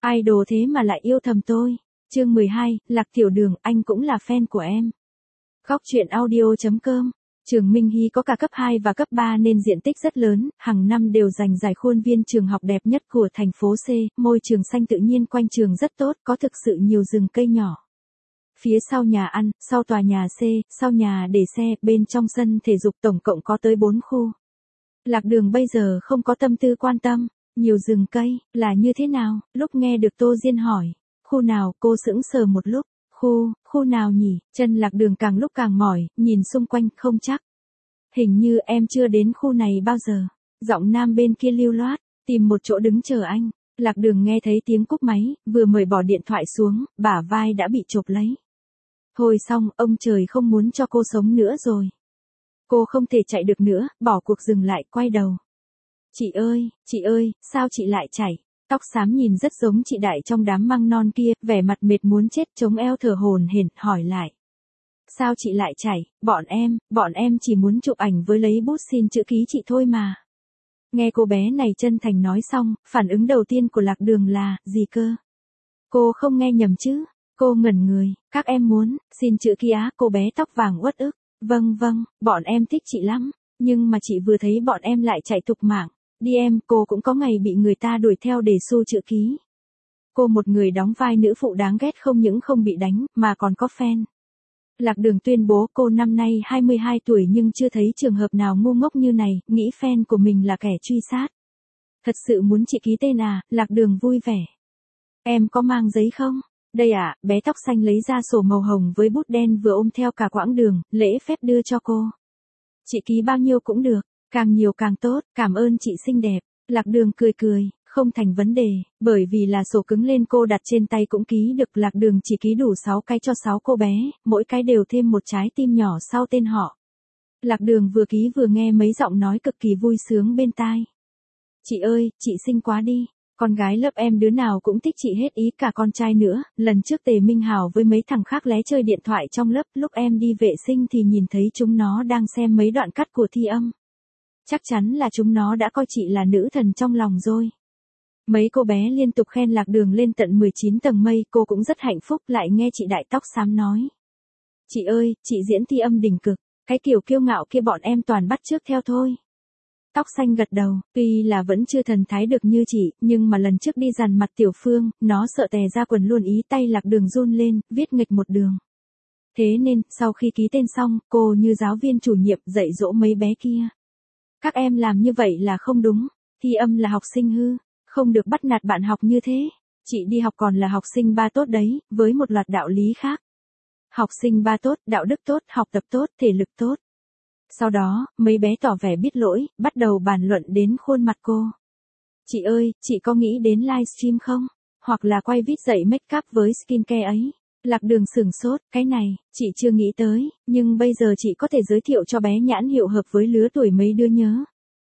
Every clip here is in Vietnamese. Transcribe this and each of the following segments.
Idol thế mà lại yêu thầm tôi. Chương 12, Lạc Tiểu Đường, anh cũng là fan của em. Góc truyện audio.com. Trường Minh Hy có cả cấp 2 và cấp 3 nên diện tích rất lớn, hàng năm đều giành giải khuôn viên trường học đẹp nhất của thành phố C, môi trường xanh tự nhiên quanh trường rất tốt, có thực sự nhiều rừng cây nhỏ. Phía sau nhà ăn, sau tòa nhà C, sau nhà để xe, bên trong sân thể dục tổng cộng có tới 4 khu. Lạc Đường bây giờ không có tâm tư quan tâm, nhiều rừng cây, là như thế nào, lúc nghe được Tô Diên hỏi, khu nào, cô sững sờ một lúc. Khu nào nhỉ? Chân Lạc Đường càng lúc càng mỏi, nhìn xung quanh không chắc. Hình như em chưa đến khu này bao giờ. Giọng nam bên kia lưu loát, tìm một chỗ đứng chờ anh. Lạc Đường nghe thấy tiếng cúp máy, vừa mới bỏ điện thoại xuống, bả vai đã bị chộp lấy. Hồi xong, ông trời không muốn cho cô sống nữa rồi. Cô không thể chạy được nữa, bỏ cuộc dừng lại, quay đầu. Chị ơi, sao chị lại chạy? Tóc xám nhìn rất giống chị Đại trong đám măng non kia, vẻ mặt mệt muốn chết chống eo thở hổn hển, hỏi lại. Sao chị lại chạy? Bọn em chỉ muốn chụp ảnh với lấy bút xin chữ ký chị thôi mà. Nghe cô bé này chân thành nói xong, phản ứng đầu tiên của Lạc Đường là, gì cơ? Cô không nghe nhầm chứ? Cô ngẩn người, các em muốn, xin chữ ký á, cô bé tóc vàng uất ức. Vâng, bọn em thích chị lắm, nhưng mà chị vừa thấy bọn em lại chạy tục mạng. Đi em, cô cũng có ngày bị người ta đuổi theo để xu chữ ký. Cô một người đóng vai nữ phụ đáng ghét không những không bị đánh, mà còn có fan. Lạc Đường tuyên bố cô năm nay 22 tuổi nhưng chưa thấy trường hợp nào ngu ngốc như này, nghĩ fan của mình là kẻ truy sát. Thật sự muốn chị ký tên à? Lạc Đường vui vẻ. Em có mang giấy không? Đây ạ, bé tóc xanh lấy ra sổ màu hồng với bút đen vừa ôm theo cả quãng đường, lễ phép đưa cho cô. Chị ký bao nhiêu cũng được, càng nhiều càng tốt, cảm ơn chị xinh đẹp. Lạc Đường cười, không thành vấn đề, bởi vì là sổ cứng lên cô đặt trên tay cũng ký được. Lạc Đường chỉ ký đủ 6 cái cho 6 cô bé, mỗi cái đều thêm một trái tim nhỏ sau tên họ. Lạc Đường vừa ký vừa nghe mấy giọng nói cực kỳ vui sướng bên tai. Chị ơi, chị xinh quá đi. Con gái lớp em đứa nào cũng thích chị hết ý, cả con trai nữa. Lần trước Tề Minh Hào với mấy thằng khác lé chơi điện thoại trong lớp, lúc em đi vệ sinh thì nhìn thấy chúng nó đang xem mấy đoạn cắt của thi âm. Chắc chắn là chúng nó đã coi chị là nữ thần trong lòng rồi. Mấy cô bé liên tục khen Lạc Đường lên tận 19 tầng mây, cô cũng rất hạnh phúc. Lại nghe chị Đại tóc xám nói. Chị ơi, chị diễn thi âm đỉnh cực, cái kiểu kiêu ngạo kia bọn em toàn bắt chước theo thôi. Tóc xanh gật đầu, tuy là vẫn chưa thần thái được như chị, nhưng mà lần trước đi dàn mặt Tiểu Phương, nó sợ tè ra quần luôn ý, tay Lạc Đường run lên, viết nghịch một đường. Thế nên, sau khi ký tên xong, cô như giáo viên chủ nhiệm dạy dỗ mấy bé kia. Các em làm như vậy là không đúng, thi âm là học sinh hư, không được bắt nạt bạn học như thế. Chị đi học còn là học sinh ba tốt đấy, với một loạt đạo lý khác. Học sinh ba tốt, đạo đức tốt, học tập tốt, thể lực tốt. Sau đó, mấy bé tỏ vẻ biết lỗi, bắt đầu bàn luận đến khuôn mặt cô. Chị ơi, chị có nghĩ đến livestream không? Hoặc là quay vid dạy make up với skincare ấy? Lạc Đường sửng sốt, cái này, chị chưa nghĩ tới, nhưng bây giờ chị có thể giới thiệu cho bé nhãn hiệu hợp với lứa tuổi mấy đứa nhớ.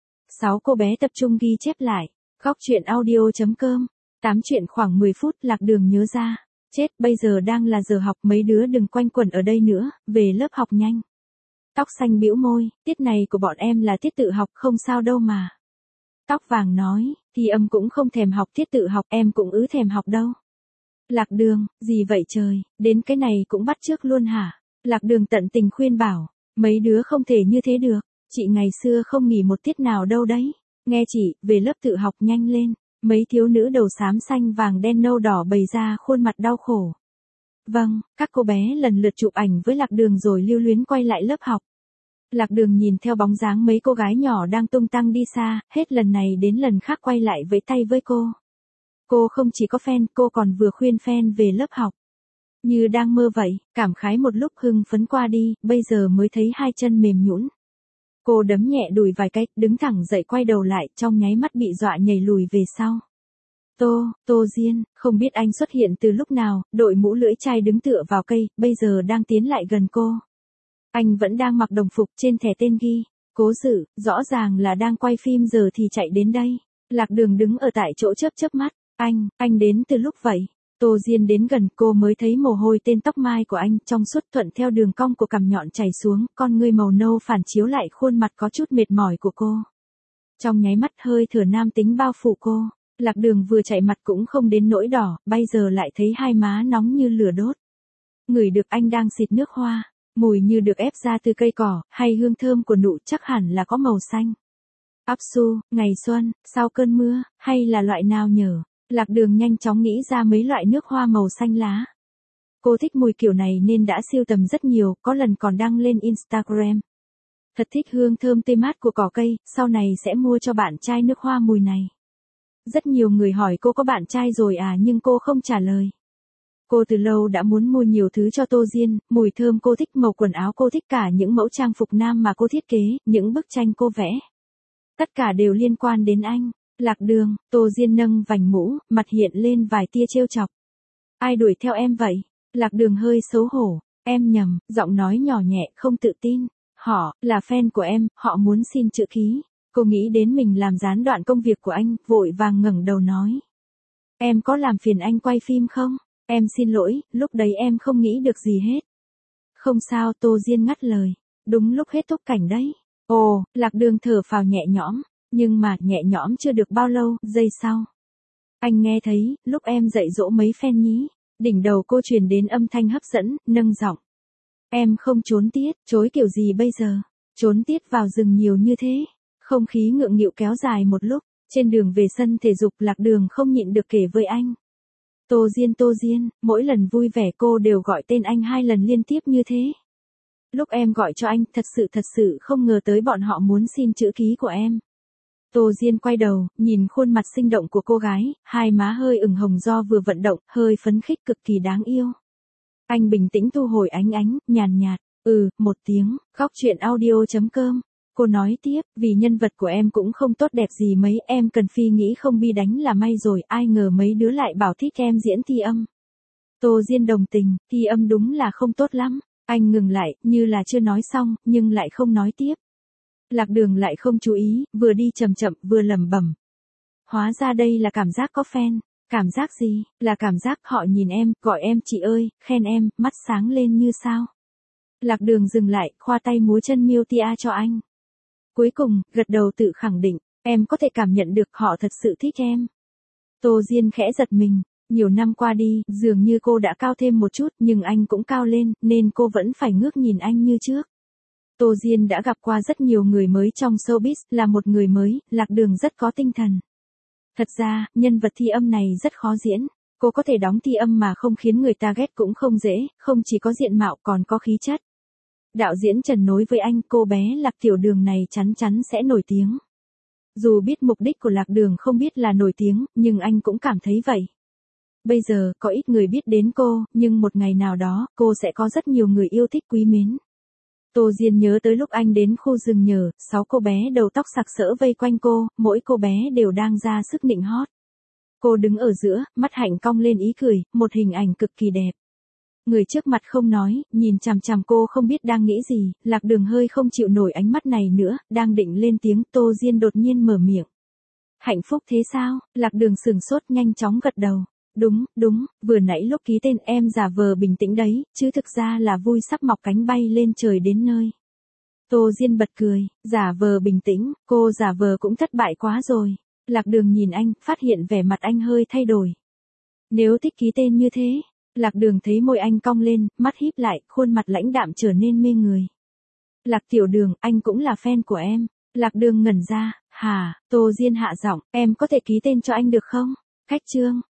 6 cô bé tập trung ghi chép lại. Góc truyện audio.com. 8 chuyện khoảng 10 phút, Lạc Đường nhớ ra. Chết, bây giờ đang là giờ học, mấy đứa đừng quanh quẩn ở đây nữa, về lớp học nhanh. Tóc xanh bĩu môi, tiết này của bọn em là tiết tự học, không sao đâu mà. Tóc vàng nói, thi âm cũng không thèm học tiết tự học, em cũng thèm học đâu. Lạc Đường, gì vậy trời, đến cái này cũng bắt chước luôn hả? Lạc Đường tận tình khuyên bảo, mấy đứa không thể như thế được, chị ngày xưa không nghỉ một tiết nào đâu đấy. Nghe chị, về lớp tự học nhanh lên. Mấy thiếu nữ đầu xám xanh vàng đen nâu đỏ bày ra khuôn mặt đau khổ. Vâng, các cô bé lần lượt chụp ảnh với Lạc Đường rồi lưu luyến quay lại lớp học. Lạc Đường nhìn theo bóng dáng mấy cô gái nhỏ đang tung tăng đi xa, hết lần này đến lần khác quay lại vẫy tay với cô. Cô không chỉ có fan, cô còn vừa khuyên fan về lớp học. Như đang mơ vậy, cảm khái một lúc hưng phấn qua đi, bây giờ mới thấy hai chân mềm nhũn. Cô đấm nhẹ đùi vài cái, đứng thẳng dậy quay đầu lại, trong nháy mắt bị dọa nhảy lùi về sau. Tô Diên, không biết anh xuất hiện từ lúc nào, đội mũ lưỡi chai đứng tựa vào cây, bây giờ đang tiến lại gần cô. Anh vẫn đang mặc đồng phục, trên thẻ tên ghi, Cố Dự, rõ ràng là đang quay phim giờ thì chạy đến đây. Lạc Đường đứng ở tại chỗ chớp mắt, anh đến từ lúc vậy. Tô Diên đến gần, cô mới thấy mồ hôi tên tóc mai của anh trong suốt thuận theo đường cong của cằm nhọn chảy xuống, con ngươi màu nâu phản chiếu lại khuôn mặt có chút mệt mỏi của cô. Trong nháy mắt hơi thở nam tính bao phủ cô. Lạc Đường vừa chạy mặt cũng không đến nỗi đỏ, bây giờ lại thấy hai má nóng như lửa đốt. Ngửi được anh đang xịt nước hoa, mùi như được ép ra từ cây cỏ, hay hương thơm của nụ chắc hẳn là có màu xanh. Áp su, ngày xuân, sau cơn mưa, hay là loại nào nhở? Lạc Đường nhanh chóng nghĩ ra mấy loại nước hoa màu xanh lá. Cô thích mùi kiểu này nên đã sưu tầm rất nhiều, có lần còn đăng lên Instagram. Thật thích hương thơm tươi mát của cỏ cây, sau này sẽ mua cho bạn trai nước hoa mùi này. Rất nhiều người hỏi cô có bạn trai rồi à, nhưng cô không trả lời. Cô từ lâu đã muốn mua nhiều thứ cho Tô Diên, mùi thơm cô thích, màu quần áo cô thích, cả những mẫu trang phục nam mà cô thiết kế, những bức tranh cô vẽ. Tất cả đều liên quan đến anh. Lạc Đường, Tô Diên nâng vành mũ, mặt hiện lên vài tia trêu chọc. Ai đuổi theo em vậy? Lạc Đường hơi xấu hổ. Em nhầm, giọng nói nhỏ nhẹ, không tự tin. Họ, là fan của em, họ muốn xin chữ ký. Cô nghĩ đến mình làm gián đoạn công việc của anh, vội vàng ngẩng đầu nói. Em có làm phiền anh quay phim không? Em xin lỗi, lúc đấy em không nghĩ được gì hết. Không sao, Tô Diên ngắt lời. Đúng lúc hết thúc cảnh đấy. Ồ, Lạc Đường thở phào nhẹ nhõm. Nhưng mà, nhẹ nhõm chưa được bao lâu, giây sau. Anh nghe thấy, lúc em dạy dỗ mấy fan nhí. Đỉnh đầu cô truyền đến âm thanh hấp dẫn, nâng giọng. Em không trốn tiết, chối kiểu gì bây giờ? Trốn tiết vào rừng nhiều như thế. Không khí ngượng nghịu kéo dài một lúc. Trên đường về sân thể dục, Lạc Đường không nhịn được kể với anh. Tô Diên, mỗi lần vui vẻ cô đều gọi tên anh 2 lần liên tiếp như thế. Lúc em gọi cho anh, thật sự không ngờ tới bọn họ muốn xin chữ ký của em. Tô Diên quay đầu, nhìn khuôn mặt sinh động của cô gái, hai má hơi ửng hồng do vừa vận động, hơi phấn khích cực kỳ đáng yêu. Anh bình tĩnh thu hồi ánh ánh, nhàn nhạt, một tiếng, khóc chuyện audio.com. Cô nói tiếp, vì nhân vật của em cũng không tốt đẹp gì mấy, em cần phi nghĩ không bi đánh là may rồi, ai ngờ mấy đứa lại bảo thích em diễn thi âm. Tô Diên đồng tình, thi âm đúng là không tốt lắm. Anh ngừng lại, như là chưa nói xong, nhưng lại không nói tiếp. Lạc Đường lại không chú ý, vừa đi chậm chậm, vừa lẩm bẩm. Hóa ra đây là cảm giác có fan. Cảm giác gì? Là cảm giác họ nhìn em, gọi em chị ơi, khen em, mắt sáng lên như sao. Lạc Đường dừng lại, khoa tay múa chân miêu tia cho anh. Cuối cùng, gật đầu tự khẳng định, em có thể cảm nhận được họ thật sự thích em. Tô Diên khẽ giật mình, nhiều năm qua đi, dường như cô đã cao thêm một chút, nhưng anh cũng cao lên, nên cô vẫn phải ngước nhìn anh như trước. Tô Diên đã gặp qua rất nhiều người mới trong showbiz, là một người mới, Lạc Đường rất có tinh thần. Thật ra, nhân vật thi âm này rất khó diễn. Cô có thể đóng thi âm mà không khiến người ta ghét cũng không dễ, không chỉ có diện mạo còn có khí chất. Đạo diễn Trần nói với anh, cô bé Lạc Tiểu Đường này chắn chắn sẽ nổi tiếng. Dù biết mục đích của Lạc Đường không biết là nổi tiếng, nhưng anh cũng cảm thấy vậy. Bây giờ, có ít người biết đến cô, nhưng một ngày nào đó, cô sẽ có rất nhiều người yêu thích quý mến. Tô Diên nhớ tới lúc anh đến khu rừng nhờ, 6 cô bé đầu tóc sặc sỡ vây quanh cô, mỗi cô bé đều đang ra sức nịnh hót. Cô đứng ở giữa, mắt hạnh cong lên ý cười, một hình ảnh cực kỳ đẹp. Người trước mặt không nói, nhìn chằm chằm cô không biết đang nghĩ gì, Lạc Đường hơi không chịu nổi ánh mắt này nữa, đang định lên tiếng, Tô Diên đột nhiên mở miệng. Hạnh phúc thế sao? Lạc Đường sừng sốt nhanh chóng gật đầu. Đúng, vừa nãy lúc ký tên em giả vờ bình tĩnh đấy, chứ thực ra là vui sắp mọc cánh bay lên trời đến nơi. Tô Diên bật cười, giả vờ bình tĩnh, cô giả vờ cũng thất bại quá rồi. Lạc Đường nhìn anh, phát hiện vẻ mặt anh hơi thay đổi. Nếu thích ký tên như thế, Lạc Đường thấy môi anh cong lên, mắt híp lại, khuôn mặt lãnh đạm trở nên mê người. Lạc Tiểu Đường, anh cũng là fan của em. Lạc Đường ngẩn ra, hả, Tô Diên hạ giọng, em có thể ký tên cho anh được không? Khách trương,